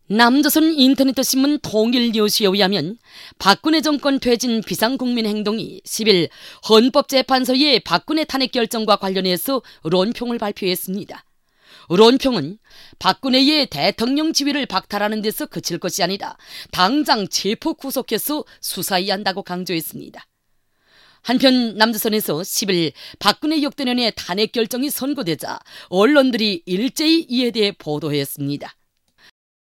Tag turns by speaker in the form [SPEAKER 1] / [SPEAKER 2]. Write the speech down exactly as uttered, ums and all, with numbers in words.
[SPEAKER 1] 남조선 인터넷 신문 통일뉴스에 의하면 박근혜 정권 퇴진 비상국민 행동이 십일 헌법재판소의 박근혜 탄핵 결정과 관련해서論평을 발표했습니다.論평은 박근혜의 대통령 지위를 박탈하는 데서 그칠 것이 아니라 당장 체포 구속해서 수사해야 한다고 강조했습니다. 한편 남조선에서 십일 박근혜 역대년의 탄핵 결정이 선고되자 언론들이 일제히 이에 대해 보도했습니다.